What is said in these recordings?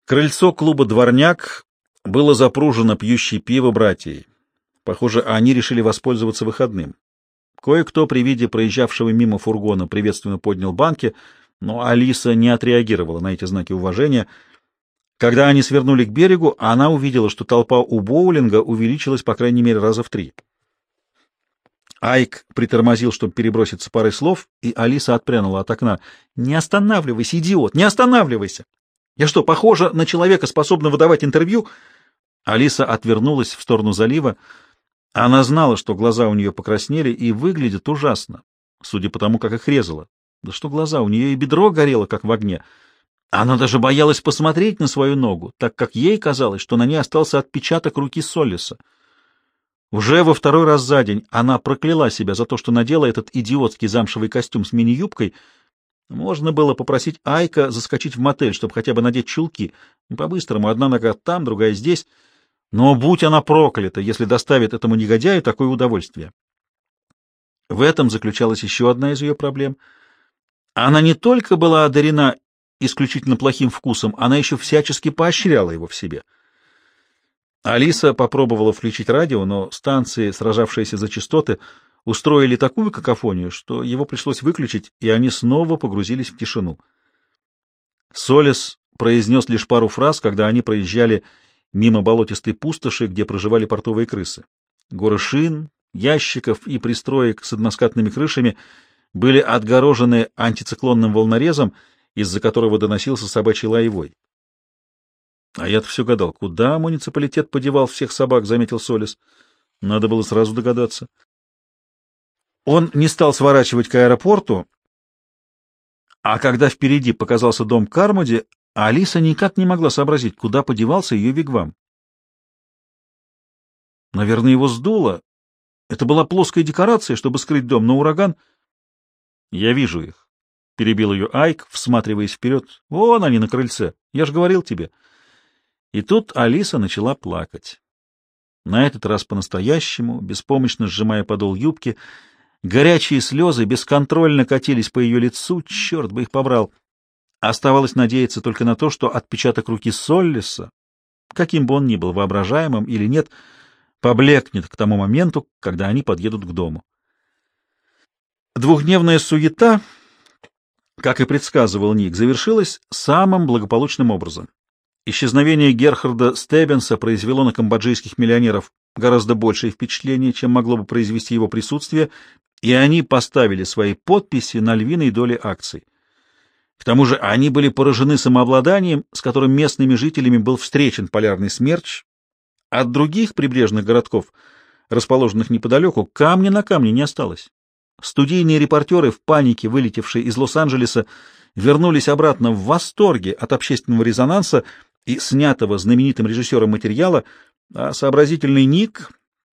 Крыльцо клуба «Дворняк» было запружено пьющей пиво братьей. Похоже, они решили воспользоваться выходным. Кое-кто при виде проезжавшего мимо фургона приветственно поднял банки, но Алиса не отреагировала на эти знаки уважения. Когда они свернули к берегу, она увидела, что толпа у боулинга увеличилась по крайней мере раза в 3. Айк притормозил, чтобы переброситься парой слов, и Алиса отпрянула от окна. «Не останавливайся, идиот, не останавливайся! Я что, похожа на человека, способного давать интервью?» Алиса отвернулась в сторону залива. Она знала, что глаза у нее покраснели и выглядят ужасно, судя по тому, как их резала. Да что глаза, у нее и бедро горело, как в огне. Она даже боялась посмотреть на свою ногу, так как ей казалось, что на ней остался отпечаток руки Соллиса. Уже во второй раз за день она прокляла себя за то, что надела этот идиотский замшевый костюм с мини-юбкой. Можно было попросить Айка заскочить в мотель, чтобы хотя бы надеть чулки. По-быстрому, одна нога там, другая здесь. Но будь она проклята, если доставит этому негодяю такое удовольствие. В этом заключалась еще одна из ее проблем. Она не только была одарена исключительно плохим вкусом, она еще всячески поощряла его в себе. Алиса попробовала включить радио, но станции, сражавшиеся за частоты, устроили такую какофонию, что его пришлось выключить, и они снова погрузились в тишину. Солис произнес лишь пару фраз, когда они проезжали мимо болотистой пустоши, где проживали портовые крысы. Горы шин, ящиков и пристроек с односкатными крышами были отгорожены антициклонным волнорезом, из-за которого доносился собачий лай и вой. — А я-то все гадал, куда муниципалитет подевал всех собак, — заметил Солис. Надо было сразу догадаться. Он не стал сворачивать к аэропорту, а когда впереди показался дом Кармоди, Алиса никак не могла сообразить, куда подевался ее вигвам. Наверное, его сдуло. Это была плоская декорация, чтобы скрыть дом, но ураган... — Я вижу их, — перебил ее Айк, всматриваясь вперед. — Вон они на крыльце. Я же говорил тебе. И тут Алиса начала плакать. На этот раз по-настоящему, беспомощно сжимая подол юбки, горячие слезы бесконтрольно катились по ее лицу, черт бы их побрал. Оставалось надеяться только на то, что отпечаток руки Соллиса, каким бы он ни был, воображаемым или нет, поблекнет к тому моменту, когда они подъедут к дому. Двухдневная суета, как и предсказывал Ник, завершилась самым благополучным образом. Исчезновение Герхарда Стеббинса произвело на камбоджийских миллионеров гораздо большее впечатление, чем могло бы произвести его присутствие, и они поставили свои подписи на львиной доле акций. К тому же они были поражены самообладанием, с которым местными жителями был встречен полярный смерч. От других прибрежных городков, расположенных неподалеку, камня на камне не осталось. Студийные репортеры, в панике вылетевшие из Лос-Анджелеса, вернулись обратно в восторге от общественного резонанса и снятого знаменитым режиссером материала, а сообразительный Ник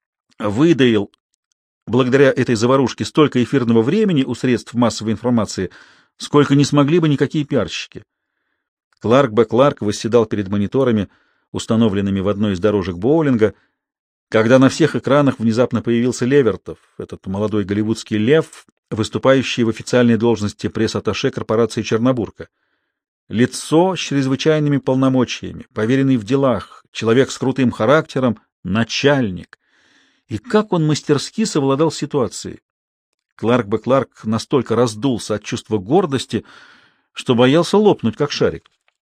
выдаил благодаря этой заварушке столько эфирного времени у средств массовой информации, сколько не смогли бы никакие пиарщики. Кларк Б. Кларк восседал перед мониторами, установленными в одной из дорожек боулинга, когда на всех экранах внезапно появился Левертов, этот молодой голливудский лев, выступающий в официальной должности пресс-атташе корпорации Чернобурка. Лицо с чрезвычайными полномочиями, поверенный в делах, человек с крутым характером, начальник. И как он мастерски совладал ситуацией. Кларк Б. Кларк настолько раздулся от чувства гордости, что боялся лопнуть, как шарик.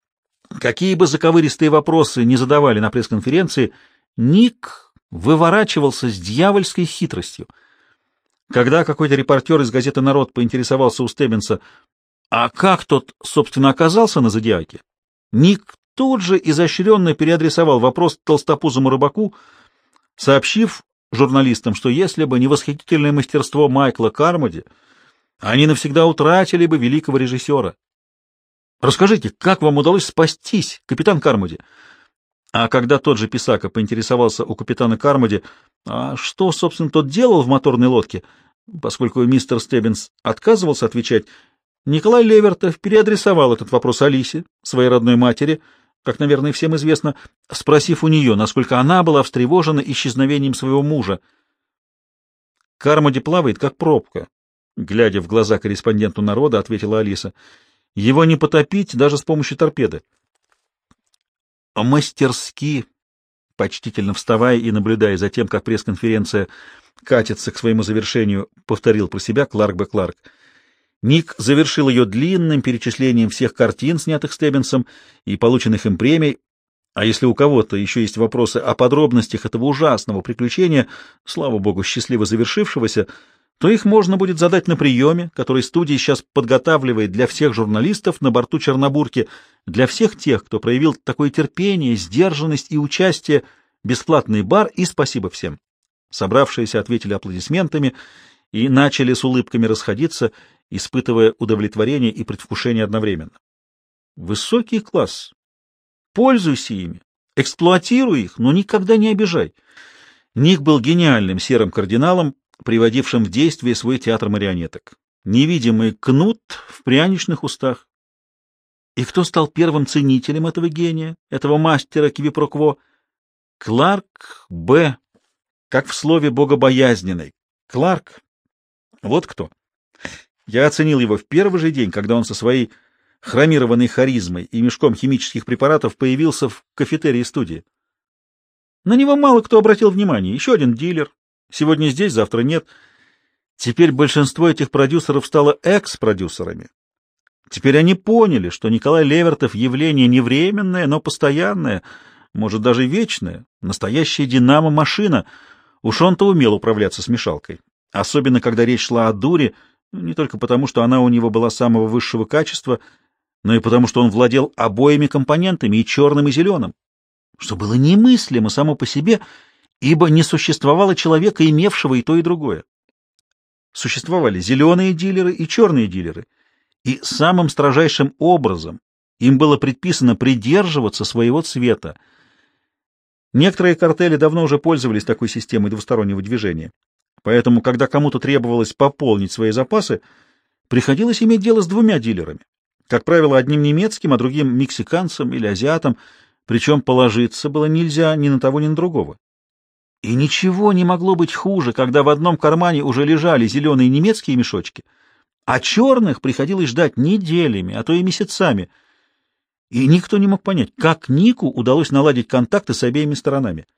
Какие бы заковыристые вопросы ни задавали на пресс-конференции, Ник выворачивался с дьявольской хитростью. Когда какой-то репортер из газеты «Народ» поинтересовался у Стеббинса, а как тот, собственно, оказался на Зодиаке, Ник тут же изощренно переадресовал вопрос толстопузому рыбаку, сообщив журналистам, что если бы не восхитительное мастерство Майкла Кармоди, они навсегда утратили бы великого режиссера. «Расскажите, как вам удалось спастись, капитан Кармоди?» А когда тот же Писака поинтересовался у капитана Кармоди, а что, собственно, тот делал в моторной лодке, поскольку мистер Стеббинс отказывался отвечать, Николай Левертов переадресовал этот вопрос Алисе, своей родной матери, как, наверное, всем известно, спросив у нее, насколько она была встревожена исчезновением своего мужа. «Кармоди плавает, как пробка», — глядя в глаза корреспонденту «Народа», ответила Алиса. «Его не потопить даже с помощью торпеды». мастерски, почтительно вставая и наблюдая за тем, как пресс-конференция катится к своему завершению, повторил про себя Кларк Б. Кларк. Ник завершил ее длинным перечислением всех картин, снятых Стеббинсом, и полученных им премий, а если у кого-то еще есть вопросы о подробностях этого ужасного приключения, слава богу, счастливо завершившегося, то их можно будет задать на приеме, который студия сейчас подготавливает для всех журналистов на борту Чернобурки, для всех тех, кто проявил такое терпение, сдержанность и участие, бесплатный бар и спасибо всем. Собравшиеся ответили аплодисментами и начали с улыбками расходиться, испытывая удовлетворение и предвкушение одновременно. Высокий класс. Пользуйся ими, эксплуатируй их, но никогда не обижай. Ник был гениальным серым кардиналом, приводившим в действие свой театр марионеток. Невидимый кнут в пряничных устах. И кто стал первым ценителем этого гения, этого мастера квипрокво? Кларк Б., как в слове богобоязненный. Кларк. Вот кто. Я оценил его в первый же день, когда он со своей хромированной харизмой и мешком химических препаратов появился в кафетерии студии. На него мало кто обратил внимание. Еще один дилер. Сегодня здесь, завтра нет. Теперь большинство этих продюсеров стало экс-продюсерами. Теперь они поняли, что Николай Левертов — явление не временное, но постоянное, может, даже вечное, настоящая динамо-машина. Уж он-то умел управляться с мешалкой. Особенно, когда речь шла о дуре, не только потому, что она у него была самого высшего качества, но и потому, что он владел обоими компонентами, и черным, и зеленым, что было немыслимо само по себе, ибо не существовало человека, имевшего и то, и другое. Существовали зеленые дилеры и черные дилеры, и самым строжайшим образом им было предписано придерживаться своего цвета. Некоторые картели давно уже пользовались такой системой двустороннего движения, поэтому, когда кому-то требовалось пополнить свои запасы, приходилось иметь дело с двумя дилерами, как правило, одним немецким, а другим мексиканцем или азиатом, причем положиться было нельзя ни на того, ни на другого. И ничего не могло быть хуже, когда в одном кармане уже лежали зеленые немецкие мешочки, а черных приходилось ждать неделями, а то и месяцами. И никто не мог понять, как Нику удалось наладить контакты с обеими сторонами.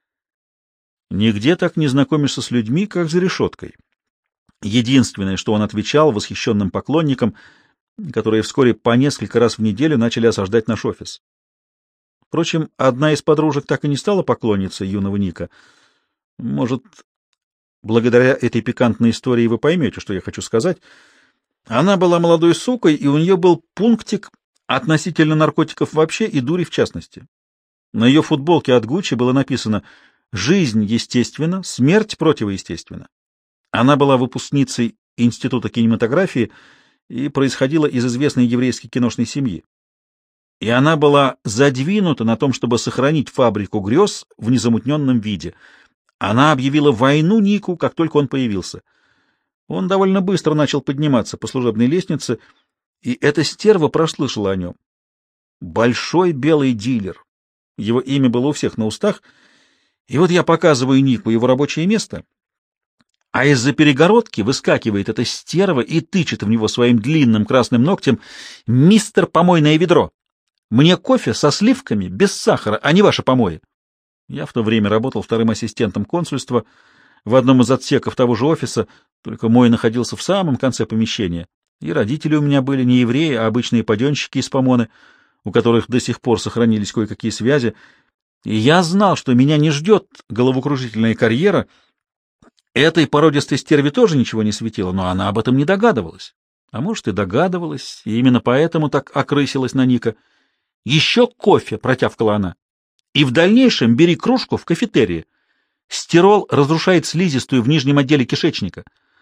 Нигде так не знакомишься с людьми, как за решеткой. Единственное, что он отвечал восхищенным поклонникам, которые вскоре по несколько раз в неделю начали осаждать наш офис. Впрочем, одна из подружек так и не стала поклонницей юного Ника. Может, благодаря этой пикантной истории вы поймете, что я хочу сказать. Она была молодой сукой, и у нее был пунктик относительно наркотиков вообще и дури в частности. На ее футболке от Гуччи было написано «Жизнь естественна, смерть противоестественна». Она была выпускницей Института кинематографии и происходила из известной еврейской киношной семьи. И она была задвинута на том, чтобы сохранить фабрику грез в незамутненном виде. Она объявила войну Нику, как только он появился. Он довольно быстро начал подниматься по служебной лестнице, и эта стерва прослышала о нем. Большой белый дилер. Его имя было у всех на устах. И вот я показываю Нику его рабочее место, а из-за перегородки выскакивает эта стерва и тычет в него своим длинным красным ногтем: «Мистер помойное ведро! Мне кофе со сливками, без сахара, а не ваши помои». Я в то время работал вторым ассистентом консульства в одном из отсеков того же офиса, только мой находился в самом конце помещения, и родители у меня были не евреи, а обычные паденщики из Помоны, у которых до сих пор сохранились кое-какие связи, и я знал, что меня не ждет головокружительная карьера. Этой породистой стерве тоже ничего не светило, но она об этом не догадывалась. А может, и догадывалась, и именно поэтому так окрысилась на Ника. «Еще кофе!» — протявкала она. «И в дальнейшем бери кружку в кафетерии. Стирол разрушает слизистую в нижнем отделе кишечника».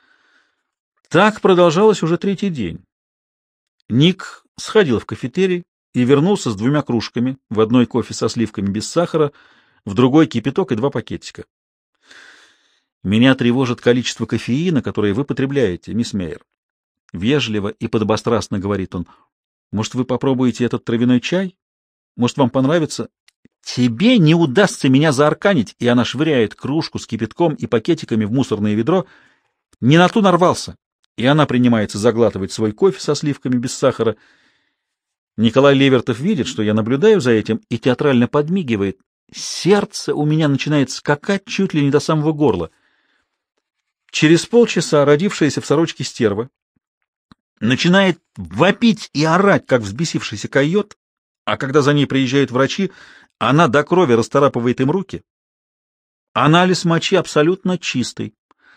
Так продолжалось уже третий день. Ник сходил в кафетерий и вернулся с двумя кружками, в одной кофе со сливками без сахара, в другой кипяток и 2 пакетика. «Меня тревожит количество кофеина, которое вы потребляете, мисс Мейер». Вежливо и подобострастно говорит он. «Может, вы попробуете этот травяной чай? Может, вам понравится?» «Тебе не удастся меня заарканить!» И она швыряет кружку с кипятком и пакетиками в мусорное ведро. «Не на ту нарвался!» И она принимается заглатывать свой кофе со сливками без сахара. Николай Левертов видит, что я наблюдаю за этим, и театрально подмигивает. Сердце у меня начинает скакать чуть ли не до самого горла. Через полчаса родившаяся в сорочке стерва начинает вопить и орать, как взбесившийся койот, а когда за ней приезжают врачи, она до крови расцарапывает им руки. Анализ мочи абсолютно чистый.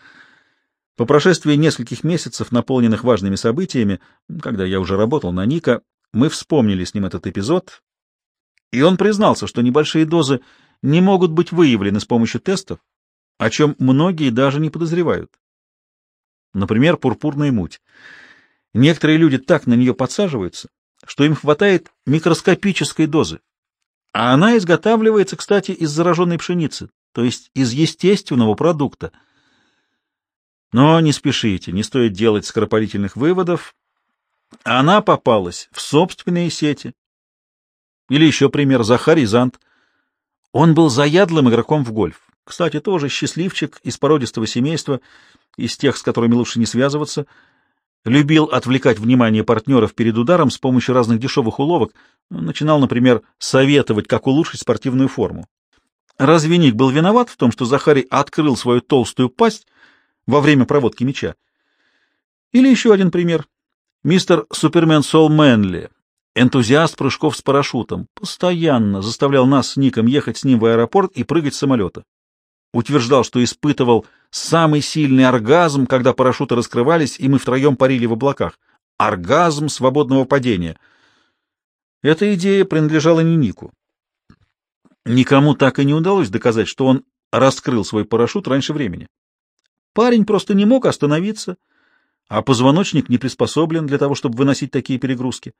По прошествии нескольких месяцев, наполненных важными событиями, когда я уже работал на Ника, мы вспомнили с ним этот эпизод, и он признался, что небольшие дозы не могут быть выявлены с помощью тестов, о чем многие даже не подозревают. Например, пурпурная муть. Некоторые люди так на нее подсаживаются, что им хватает микроскопической дозы. А она изготавливается, кстати, из зараженной пшеницы, то есть из естественного продукта. Но не спешите, не стоит делать скоропалительных выводов. Она попалась в собственные сети. Или еще пример, Захарий Зант. Он был заядлым игроком в гольф. Кстати, тоже счастливчик из породистого семейства, из тех, с которыми лучше не связываться. Любил отвлекать внимание партнеров перед ударом с помощью разных дешевых уловок. Начинал, например, советовать, как улучшить спортивную форму. Разве Ник был виноват в том, что Захарий открыл свою толстую пасть во время проводки мяча? Или еще один пример. Мистер Супермен Сол Мэнли, энтузиаст прыжков с парашютом, постоянно заставлял нас с Ником ехать с ним в аэропорт и прыгать с самолета. Утверждал, что испытывал самый сильный оргазм, когда парашюты раскрывались, и мы втроем парили в облаках. Оргазм свободного падения. Эта идея принадлежала не Нику. Никому так и не удалось доказать, что он раскрыл свой парашют раньше времени. Парень просто не мог остановиться, а позвоночник не приспособлен для того, чтобы выносить такие перегрузки.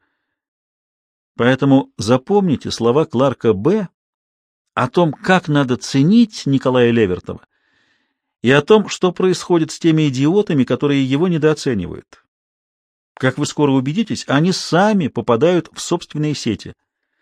Поэтому запомните слова Кларка Б. о том, как надо ценить Николая Левертова, и о том, что происходит с теми идиотами, которые его недооценивают. Как вы скоро убедитесь, они сами попадают в собственные сети.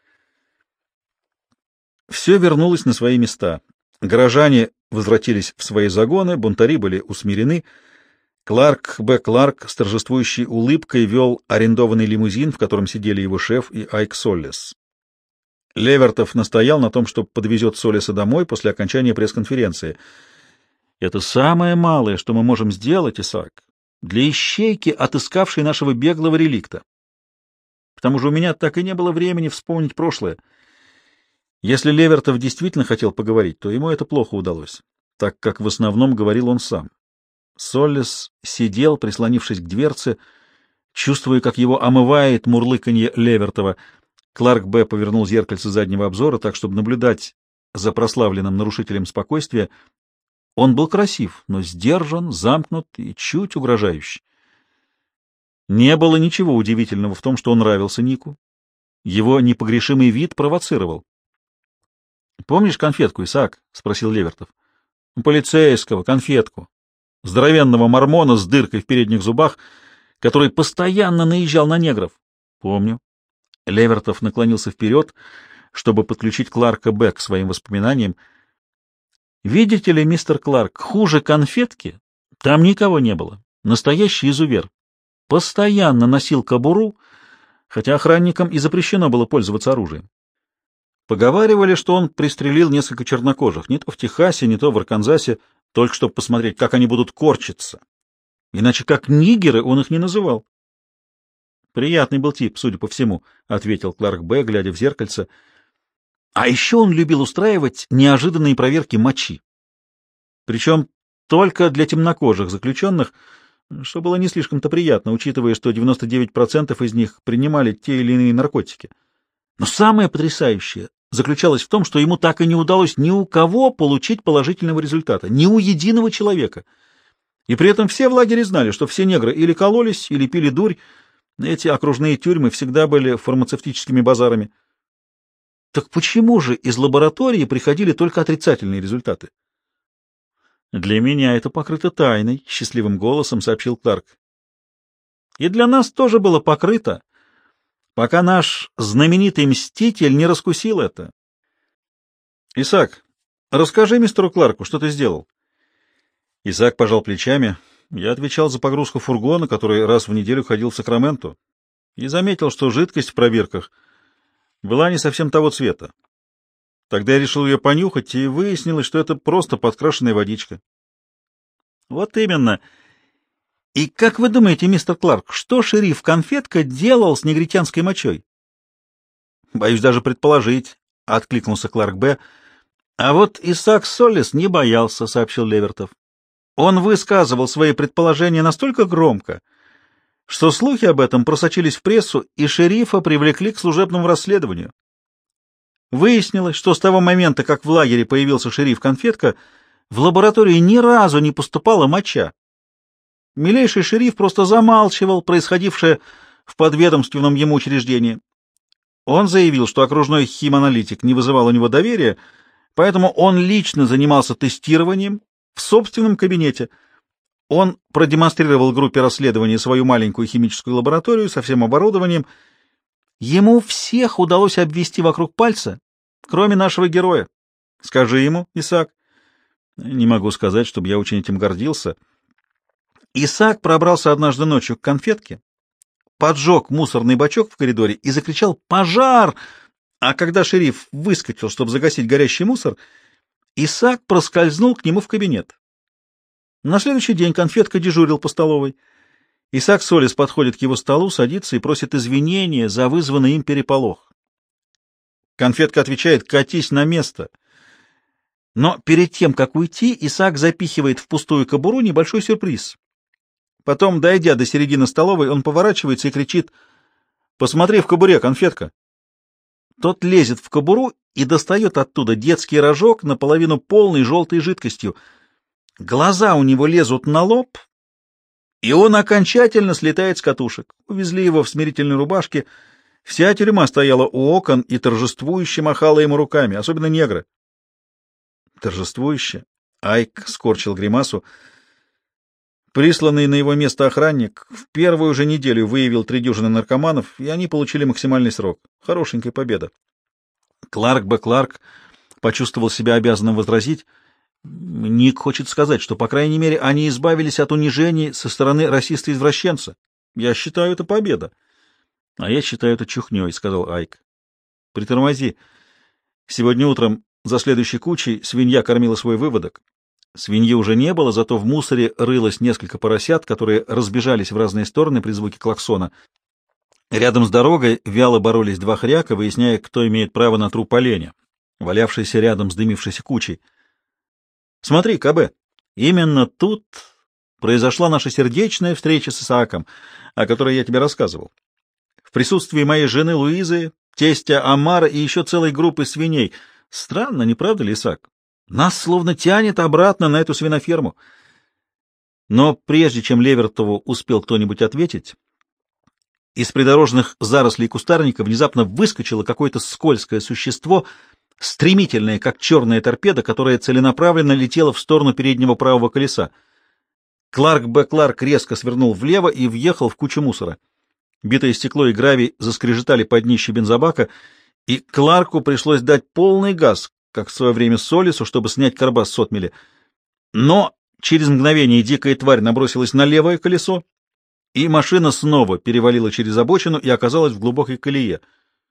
Все вернулось на свои места. Горожане возвратились в свои загоны, бунтари были усмирены. Кларк Б. Кларк с торжествующей улыбкой вел арендованный лимузин, в котором сидели его шеф и Айк Соллес. Левертов настоял на том, что подвезет Соллеса домой после окончания пресс-конференции. «Это самое малое, что мы можем сделать, Исаак, для ищейки, отыскавшей нашего беглого реликта. К тому же у меня так и не было времени вспомнить прошлое. Если Левертов действительно хотел поговорить, то ему это плохо удалось, так как в основном говорил он сам. Соллес сидел, прислонившись к дверце, чувствуя, как его омывает мурлыканье Левертова. Кларк Б. повернул зеркальце заднего обзора так, чтобы наблюдать за прославленным нарушителем спокойствия. Он был красив, но сдержан, замкнут и чуть угрожающий. Не было ничего удивительного в том, что он нравился Нику. Его непогрешимый вид провоцировал. — Помнишь конфетку, Исаак? — спросил Левертов. — Полицейского, конфетку. Здоровенного мормона с дыркой в передних зубах, который постоянно наезжал на негров. — Помню. Левертов наклонился вперед, чтобы подключить Кларка Б. к своим воспоминаниям. — Видите ли, мистер Кларк, хуже конфетки там никого не было. Настоящий изувер. Постоянно носил кобуру, хотя охранникам и запрещено было пользоваться оружием. Поговаривали, что он пристрелил несколько чернокожих, не то в Техасе, не то в Арканзасе, только чтобы посмотреть, как они будут корчиться. Иначе как нигеры он их не называл. Приятный был тип, судя по всему, — ответил Кларк Б., глядя в зеркальце. А еще он любил устраивать неожиданные проверки мочи. Причем только для темнокожих заключенных, что было не слишком-то приятно, учитывая, что 99% из них принимали те или иные наркотики. Но самое потрясающее заключалось в том, что ему так и не удалось ни у кого получить положительного результата, ни у единого человека. И при этом все в лагере знали, что все негры или кололись, или пили дурь. Эти окружные тюрьмы всегда были фармацевтическими базарами. Так почему же из лаборатории приходили только отрицательные результаты? Для меня это покрыто тайной, — счастливым голосом сообщил Кларк. И для нас тоже было покрыто, пока наш знаменитый мститель не раскусил это. Исаак, расскажи мистеру Кларку, что ты сделал. Исаак пожал плечами. Я отвечал за погрузку фургона, который раз в неделю ходил в Сакраменто. и заметил, что жидкость в пробирках была не совсем того цвета. Тогда я решил ее понюхать, и выяснилось, что это просто подкрашенная водичка. Вот именно. И как вы думаете, мистер Кларк, что шериф Конфетка делал с негритянской мочой? Боюсь даже предположить, — откликнулся Кларк Б. А вот Исаак Соллис не боялся, — сообщил Левертов. Он высказывал свои предположения настолько громко, что слухи об этом просочились в прессу, и шерифа привлекли к служебному расследованию. Выяснилось, что с того момента, как в лагере появился шериф Конфетка, в лаборатории ни разу не поступала моча. Милейший шериф просто замалчивал происходившее в подведомственном ему учреждении. Он заявил, что окружной химаналитик не вызывал у него доверия, поэтому он лично занимался тестированием в собственном кабинете. Он продемонстрировал группе расследования свою маленькую химическую лабораторию со всем оборудованием. Ему всех удалось обвести вокруг пальца, кроме нашего героя. Скажи ему, Исаак. Не могу сказать, чтобы я очень этим гордился. Исаак пробрался однажды ночью к Конфетке, поджег мусорный бачок в коридоре и закричал «Пожар!», а когда шериф выскочил, чтобы загасить горящий мусор, Исаак проскользнул к нему в кабинет. На следующий день Конфетка дежурил по столовой. Исаак Соллис подходит к его столу, садится и просит извинения за вызванный им переполох. Конфетка отвечает «Катись на место». Но перед тем, как уйти, Исаак запихивает в пустую кобуру небольшой сюрприз. Потом, дойдя до середины столовой, он поворачивается и кричит «Посмотри в кобуре, Конфетка!». Тот лезет в кобуру и достает оттуда детский рожок, наполовину полный желтой жидкостью. Глаза у него лезут на лоб, и он окончательно слетает с катушек. Увезли его в смирительной рубашке. Вся тюрьма стояла у окон и торжествующе махала ему руками, особенно негры. Торжествующе? Айк скорчил гримасу. Присланный на его место охранник в первую же неделю выявил 3 дюжины наркоманов, и они получили максимальный срок. Хорошенькая победа. Кларк Б. Кларк почувствовал себя обязанным возразить. Ник хочет сказать, что, по крайней мере, они избавились от унижений со стороны расиста-извращенца. Я считаю, это победа. — А я считаю, это чухней, — сказал Айк. — Притормози. Сегодня утром за следующей кучей свинья кормила свой выводок. Свиньи уже не было, зато в мусоре рылось несколько поросят, которые разбежались в разные стороны при звуке клаксона. Рядом с дорогой вяло боролись 2 хряка, выясняя, кто имеет право на труп оленя, валявшийся рядом с дымившейся кучей. Смотри, КБ, именно тут произошла наша сердечная встреча с Исааком, о которой я тебе рассказывал. В присутствии моей жены Луизы, тестя Амара и еще целой группы свиней. Странно, не правда ли, Исаак? Нас словно тянет обратно на эту свиноферму. Но прежде чем Левертову успел кто-нибудь ответить, из придорожных зарослей кустарника внезапно выскочило какое-то скользкое существо, стремительное, как черная торпеда, которая целенаправленно летела в сторону переднего правого колеса. Кларк Б. Кларк резко свернул влево и въехал в кучу мусора. Битое стекло и гравий заскрежетали под днище бензобака, и Кларку пришлось дать полный газ, как в свое время Солису, чтобы снять карбас с отмели. Но через мгновение дикая тварь набросилась на левое колесо, и машина снова перевалила через обочину и оказалась в глубокой колее.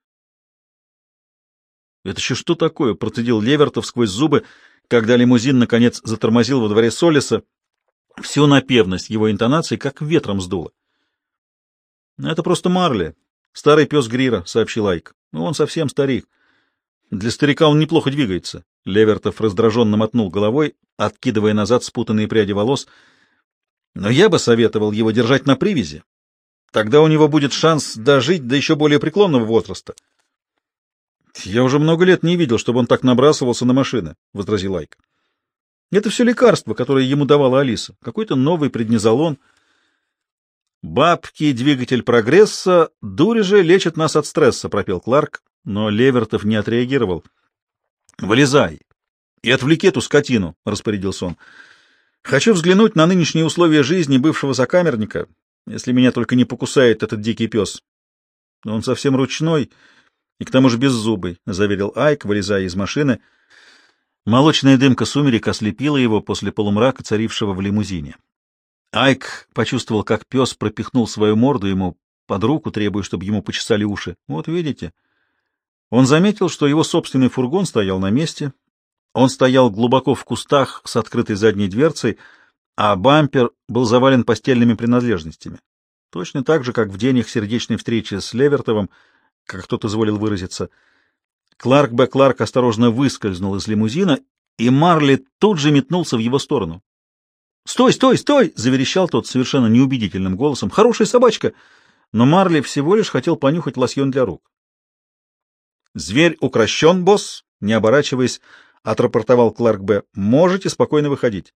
«Это еще что такое?» — процедил Левертов сквозь зубы, когда лимузин, наконец, затормозил во дворе Солиса. Всю напевность его интонации как ветром сдуло. «Это просто Марли, старый пес Грира», — сообщил Айк. «Он совсем старик. Для старика он неплохо двигается». Левертов раздраженно мотнул головой, откидывая назад спутанные пряди волос. «Но я бы советовал его держать на привязи. Тогда у него будет шанс дожить до еще более преклонного возраста». «Я уже много лет не видел, чтобы он так набрасывался на машины», — возразил Айк. «Это все лекарства, которые ему давала Алиса. Какой-то новый преднизолон. «Бабки, двигатель прогресса, дури же лечат нас от стресса», — пропел Кларк, но Левертов не отреагировал. «Вылезай и отвлеки эту скотину», — распорядился он. «Хочу взглянуть на нынешние условия жизни бывшего сокамерника, если меня только не покусает этот дикий пес. Он совсем ручной и к тому же беззубый», — заверил Айк, вылезая из машины. Молочная дымка сумерек ослепила его после полумрака, царившего в лимузине. Айк почувствовал, как пес пропихнул свою морду ему под руку, требуя, чтобы ему почесали уши. Вот видите. Он заметил, что его собственный фургон стоял на месте. Он стоял глубоко в кустах с открытой задней дверцей, а бампер был завален постельными принадлежностями. Точно так же, как в день их сердечной встречи с Левертовым, как кто-то изволил выразиться. Кларк Б. Кларк осторожно выскользнул из лимузина, и Марли тут же метнулся в его сторону. «Стой, стой, стой!» — заверещал тот совершенно неубедительным голосом. «Хорошая собачка!» Но Марли всего лишь хотел понюхать лосьон для рук. «Зверь укращен, босс!» — не оборачиваясь, отрапортовал Кларк Б. «Можете спокойно выходить».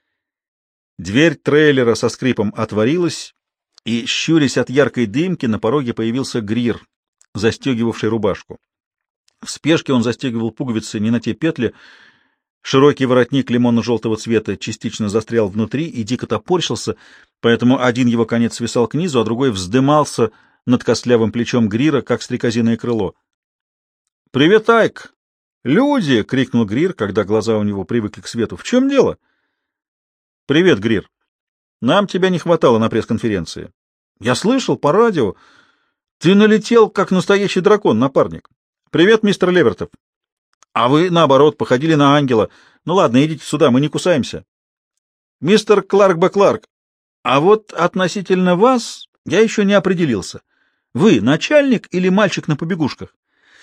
Дверь трейлера со скрипом отворилась, и, щурясь от яркой дымки, на пороге появился Грир, застегивавший рубашку. В спешке он застегивал пуговицы не на те петли. Широкий воротник лимонно-желтого цвета частично застрял внутри и дико топорщился, поэтому один его конец свисал к низу, а другой вздымался над костлявым плечом Грира, как стрекозиное крыло. «Привет, Айк! Люди!» — крикнул Грир, когда глаза у него привыкли к свету. «В чем дело?» «Привет, Грир. Нам тебя не хватало на пресс-конференции. Я слышал по радио. Ты налетел, как настоящий дракон, напарник. Привет, мистер Левертов. А вы, наоборот, походили на ангела. Ну ладно, идите сюда, мы не кусаемся. Мистер Кларк Б. Кларк, а вот относительно вас я еще не определился. Вы начальник или мальчик на побегушках?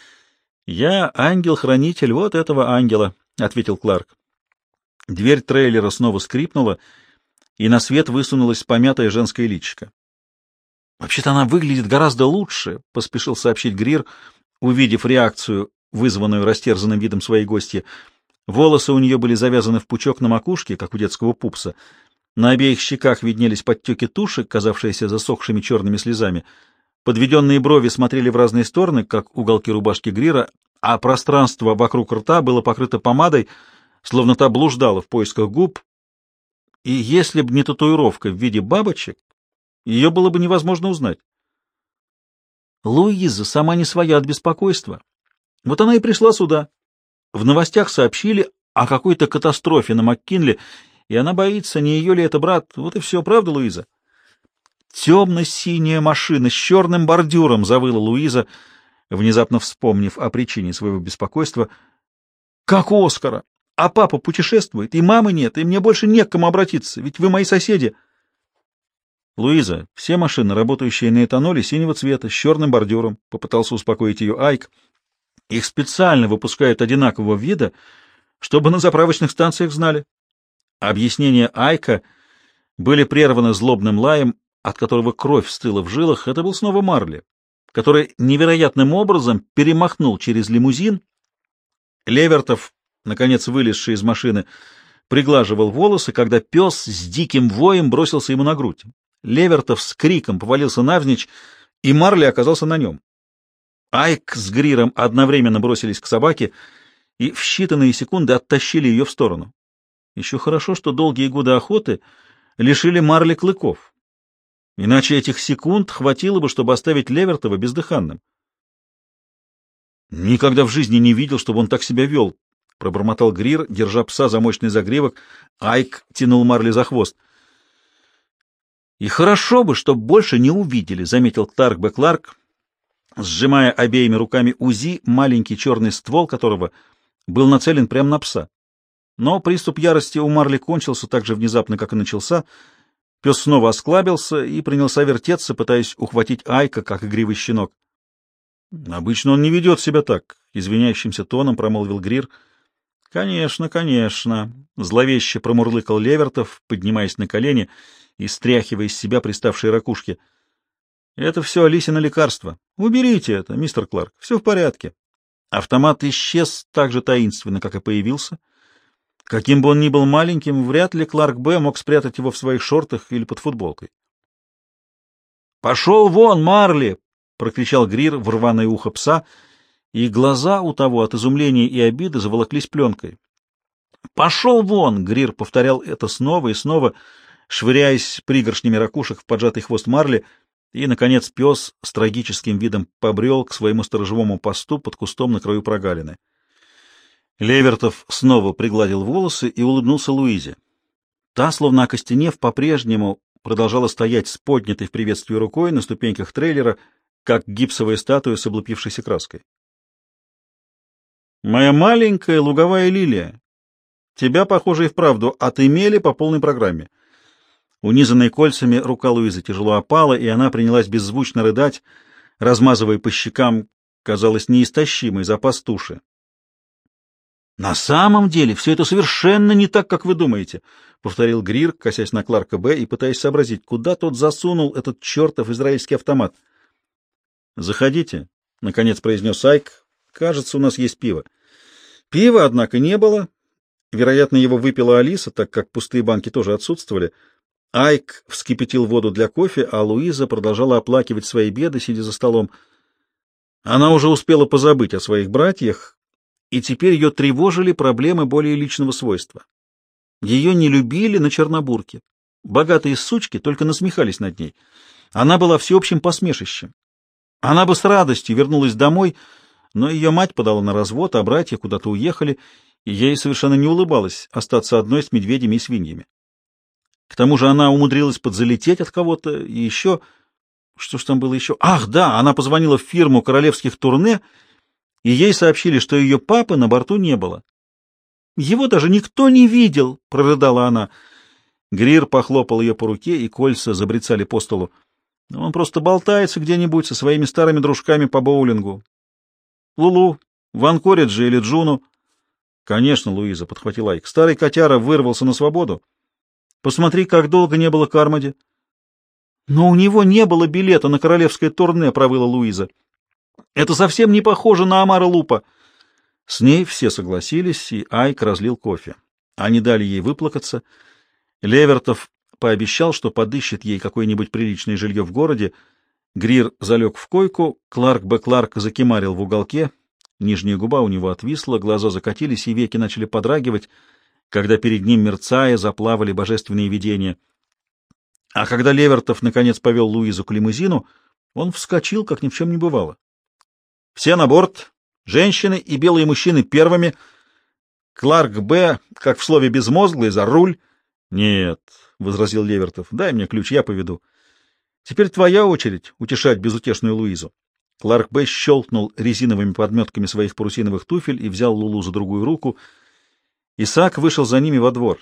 Я ангел-хранитель вот этого ангела, — ответил Кларк. Дверь трейлера снова скрипнула, и на свет высунулась помятая женская личико. — Вообще-то она выглядит гораздо лучше, — поспешил сообщить Грир, увидев реакцию, вызванную растерзанным видом своей гостьи. Волосы у нее были завязаны в пучок на макушке, как у детского пупса. На обеих щеках виднелись подтеки тушек, казавшиеся засохшими черными слезами. Подведенные брови смотрели в разные стороны, как уголки рубашки Грира, а пространство вокруг рта было покрыто помадой, словно та блуждала в поисках губ. И если б не татуировка в виде бабочек, ее было бы невозможно узнать. Луиза сама не своя от беспокойства. Вот она и пришла сюда. В новостях сообщили о какой-то катастрофе на МакКинли, и она боится, не ее ли это брат. Вот и все, правда, Луиза? Темно-синяя машина с черным бордюром, завыла Луиза, внезапно вспомнив о причине своего беспокойства. Как у Оскара? А папа путешествует, и мамы нет, и мне больше не к кому обратиться, ведь вы мои соседи. Луиза, все машины, работающие на этаноле, синего цвета, с черным бордюром, — попытался успокоить ее Айк. Их специально выпускают одинакового вида, чтобы на заправочных станциях знали. Объяснения Айка были прерваны злобным лаем, от которого кровь стыла в жилах. Это был снова Марли, который невероятным образом перемахнул через лимузин. Левертов, наконец вылезший из машины, приглаживал волосы, когда пес с диким воем бросился ему на грудь. Левертов с криком повалился навзничь, и Марли оказался на нем. Айк с Гриром одновременно бросились к собаке и в считанные секунды оттащили ее в сторону. Еще хорошо, что долгие годы охоты лишили Марли клыков. Иначе этих секунд хватило бы, чтобы оставить Левертова бездыханным. «Никогда в жизни не видел, чтобы он так себя вел», — пробормотал Грир, держа пса за мощный загривок. Айк тянул Марли за хвост. «И хорошо бы, чтоб больше не увидели», — заметил Кларк Б. Кларк, сжимая обеими руками УЗИ, маленький черный ствол которого был нацелен прямо на пса. Но приступ ярости у Марли кончился так же внезапно, как и начался. Пес снова осклабился и принялся вертеться, пытаясь ухватить Айка, как игривый щенок. «Обычно он не ведет себя так», — извиняющимся тоном промолвил Грир. «Конечно, конечно», — зловеще промурлыкал Левертов, поднимаясь на колени и стряхивая из себя приставшие ракушки. «Это все Алисино лекарство. Уберите это, мистер Кларк, все в порядке». Автомат исчез так же таинственно, как и появился. Каким бы он ни был маленьким, вряд ли Кларк Б. мог спрятать его в своих шортах или под футболкой. «Пошел вон, Марли!» — прокричал Грир в рваное ухо пса, и глаза у того от изумления и обиды заволоклись пленкой. «Пошел вон!» — Грир повторял это снова и снова, швыряясь пригоршнями ракушек в поджатый хвост Марли, и, наконец, пес с трагическим видом побрел к своему сторожевому посту под кустом на краю прогалины. Левертов снова пригладил волосы и улыбнулся Луизе. Та, словно окостенев, по-прежнему продолжала стоять с поднятой в приветствии рукой на ступеньках трейлера, как гипсовая статуя с облупившейся краской. «Моя маленькая луговая лилия, тебя, похоже, и вправду отымели по полной программе». Унизанной кольцами рука Луизы тяжело опала, и она принялась беззвучно рыдать, размазывая по щекам, казалось, неистощимый запас туши. «На самом деле все это совершенно не так, как вы думаете», — повторил Грир, косясь на Кларка Б. и пытаясь сообразить, куда тот засунул этот чертов израильский автомат. «Заходите», — наконец произнес Айк. «Кажется, у нас есть пиво». Пива, однако, не было. Вероятно, его выпила Алиса, так как пустые банки тоже отсутствовали. Айк вскипятил воду для кофе, а Луиза продолжала оплакивать свои беды, сидя за столом. Она уже успела позабыть о своих братьях, и теперь ее тревожили проблемы более личного свойства. Ее не любили на Чернобурке. Богатые сучки только насмехались над ней. Она была всеобщим посмешищем. Она бы с радостью вернулась домой, но ее мать подала на развод, а братья куда-то уехали, и ей совершенно не улыбалось остаться одной с медведями и свиньями. К тому же она умудрилась подзалететь от кого-то, и еще... Что ж там было еще? Ах, да, она позвонила в фирму королевских турне, и ей сообщили, что ее папы на борту не было. «Его даже никто не видел!» — прорыдала она. Грир похлопал ее по руке, и кольца забрицали по столу. «Он просто болтается где-нибудь со своими старыми дружками по боулингу. Лулу, в Анкоридже или Джуну?» «Конечно, Луиза», — подхватил Айк. «Старый котяра вырвался на свободу. Посмотри, как долго не было Кармоди». «Но у него не было билета на королевское турне», — провыла Луиза. «Это совсем не похоже на Амара Лупа». С ней все согласились, и Айк разлил кофе. Они дали ей выплакаться. Левертов пообещал, что подыщет ей какое-нибудь приличное жилье в городе. Грир залег в койку, Кларк Б. Кларк закимарил в уголке. Нижняя губа у него отвисла, глаза закатились, и веки начали подрагивать, когда перед ним, мерцая, заплавали божественные видения. А когда Левертов наконец повел Луизу к лимузину, он вскочил, как ни в чем не бывало. «Все на борт! Женщины и белые мужчины первыми! Кларк Б., как в слове «безмозглый», за руль!» «Нет», — возразил Левертов, — «дай мне ключ, я поведу». «Теперь твоя очередь утешать безутешную Луизу». Кларк Б. щелкнул резиновыми подметками своих парусиновых туфель и взял Лулу за другую руку. Исаак вышел за ними во двор.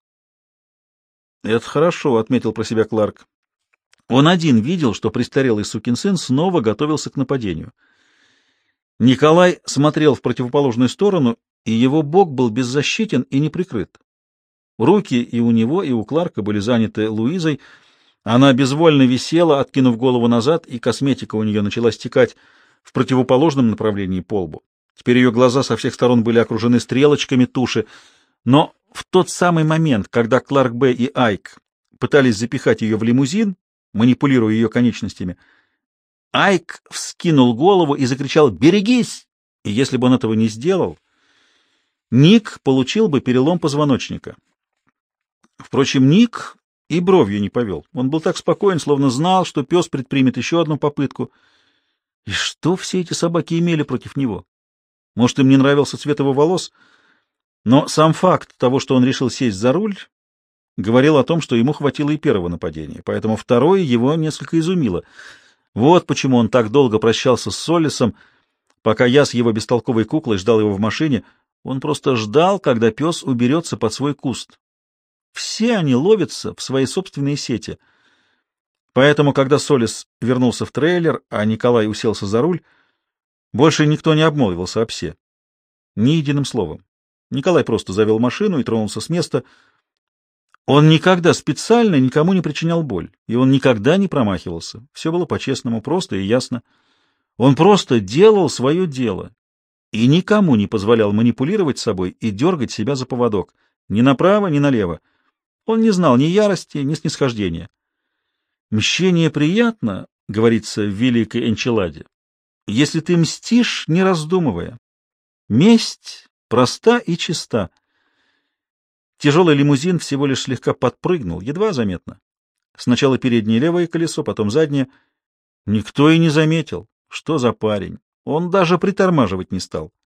«Это хорошо», — отметил про себя Кларк. Он один видел, что престарелый сукин сын снова готовился к нападению. Николай смотрел в противоположную сторону, и его бок был беззащитен и неприкрыт. Руки и у него, и у Кларка были заняты Луизой. Она безвольно висела, откинув голову назад, и косметика у нее начала стекать в противоположном направлении по лбу. Теперь ее глаза со всех сторон были окружены стрелочками туши, но в тот самый момент, когда Кларк Б. и Айк пытались запихать ее в лимузин, манипулируя ее конечностями, Айк вскинул голову и закричал «Берегись!», и если бы он этого не сделал, Ник получил бы перелом позвоночника. Впрочем, Ник и бровью не повел. Он был так спокоен, словно знал, что пес предпримет еще одну попытку. И что все эти собаки имели против него? Может, им не нравился цвет его волос? Но сам факт того, что он решил сесть за руль, говорил о том, что ему хватило и первого нападения, поэтому второе его несколько изумило. Вот почему он так долго прощался с Соллисом, пока я с его бестолковой куклой ждал его в машине. Он просто ждал, когда пес уберется под свой куст. Все они ловятся в свои собственные сети. Поэтому, когда Соллис вернулся в трейлер, а Николай уселся за руль, больше никто не обмолвился о псе. Ни единым словом. Николай просто завел машину и тронулся с места. Он никогда специально никому не причинял боль, и он никогда не промахивался. Все было по-честному, просто и ясно. Он просто делал свое дело и никому не позволял манипулировать собой и дергать себя за поводок. Ни направо, ни налево. Он не знал ни ярости, ни снисхождения. «Мщение приятно», — говорится в великой Энчеладе, — «если ты мстишь, не раздумывая. Месть проста и чиста». Тяжелый лимузин всего лишь слегка подпрыгнул, едва заметно. Сначала переднее левое колесо, потом заднее. Никто и не заметил, что за парень. Он даже притормаживать не стал.